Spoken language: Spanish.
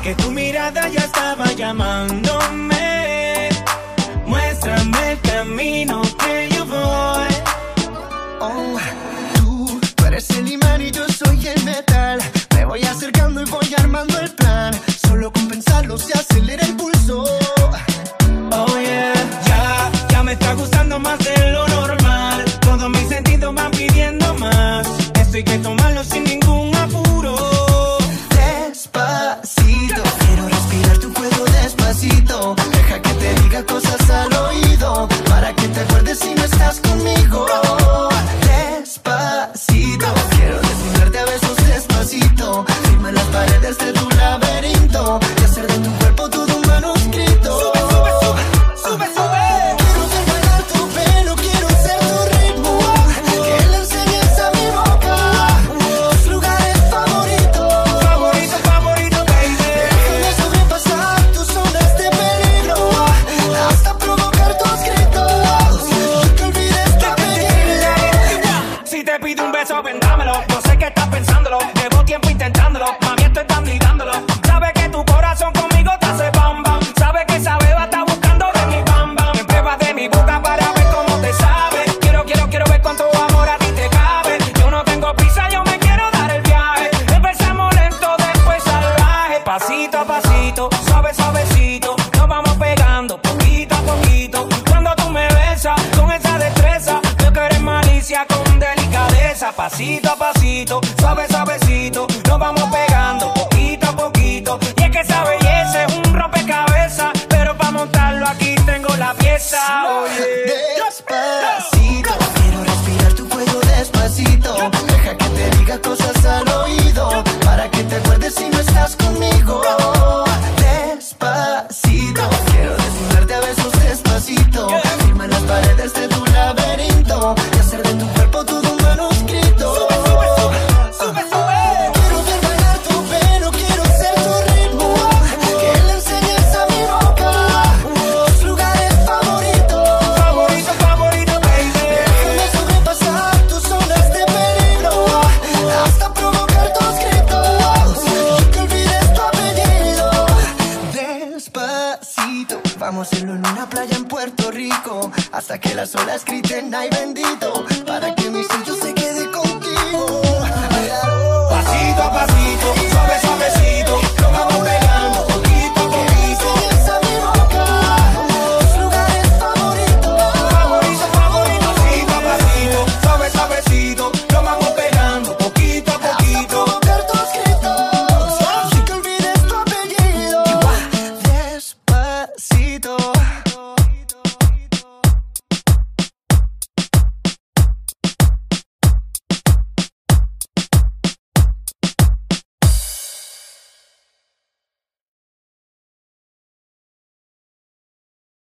que tu mirada ya estaba llamándome. Muéstrame el camino que yo voy. Oh, tú eres el imán y yo soy el metal. Me voy acercando y voy armando el plan. Solo con pensarlo se acelera el pulso. Oh yeah, ya me está gustando más de lo normal. Todos mis sentidos van pidiendo más. Esto hay que tomarlo sin ningún apuro. Despacito, quiero respirar tu cuello despacito. Deja que te diga cosas al oído, para que te acuerdes si no estás conmigo. Despacito, quiero desnudarte a besos despacito. Firma las paredes de tu laberinto y hacer de tu cuerpo todo un manuscrito. Sube, sube, sube, sube, sube. Quiero ver bailar tu pelo, quiero ser tu ritmo. Que le enseñes a mi boca tus lugares favoritos. Favorito, favorito, baby. Déjame sobrepasar tus zonas de peligro hasta provocar tus gritos y que olvides tu apellido. Si te pido un beso, ven dámelo. Yo sé que estás pensándolo. Llevo tiempo intentándolo. Mami, esto está dándolo. Sabe que tu corazón conmigo te hace bam bam. Sabe que esa beba está buscando de mi bam bam. Me pruebas de mi boca para ver cómo te sabe. Quiero ver cuánto amor a ti te cabe. Yo no tengo prisa, yo me quiero dar el viaje. Empezamos lento, después salvaje. Pasito a pasito, suave suavecito. Nos vamos pegando poquito a poquito. Cuando tú me besas con esa destreza, yo que eres malicia con delicadeza. Pasito a pasito, suave suavecito. Nos vamos pegando poquito a poquito. Y es que esa belleza es un rompecabezas, pero para montarlo aquí tengo la pieza. Oye. Despacito, quiero respirar tu cuello despacito. Deja que te diga cosas al oído, para que te acuerdes si no estás conmigo. Despacito, quiero desnudarte a besos despacito. Firma las paredes de tu laberinto y hacer de tu cuerpo todo un manuscrito. Sube, sube. Quiero ver bailar tu pelo, quiero ser tu ritmo. Que le enseñes a mi boca tus lugares favoritos. Favorito, favorito, baby. Déjame sobrepasar tus zonas de peligro hasta provocar tus gritos y que olvides tu apellido. Despacito, vamos a hacerlo en una playa en Puerto Rico hasta que las olas griten ay bendito, para que mi sello se quede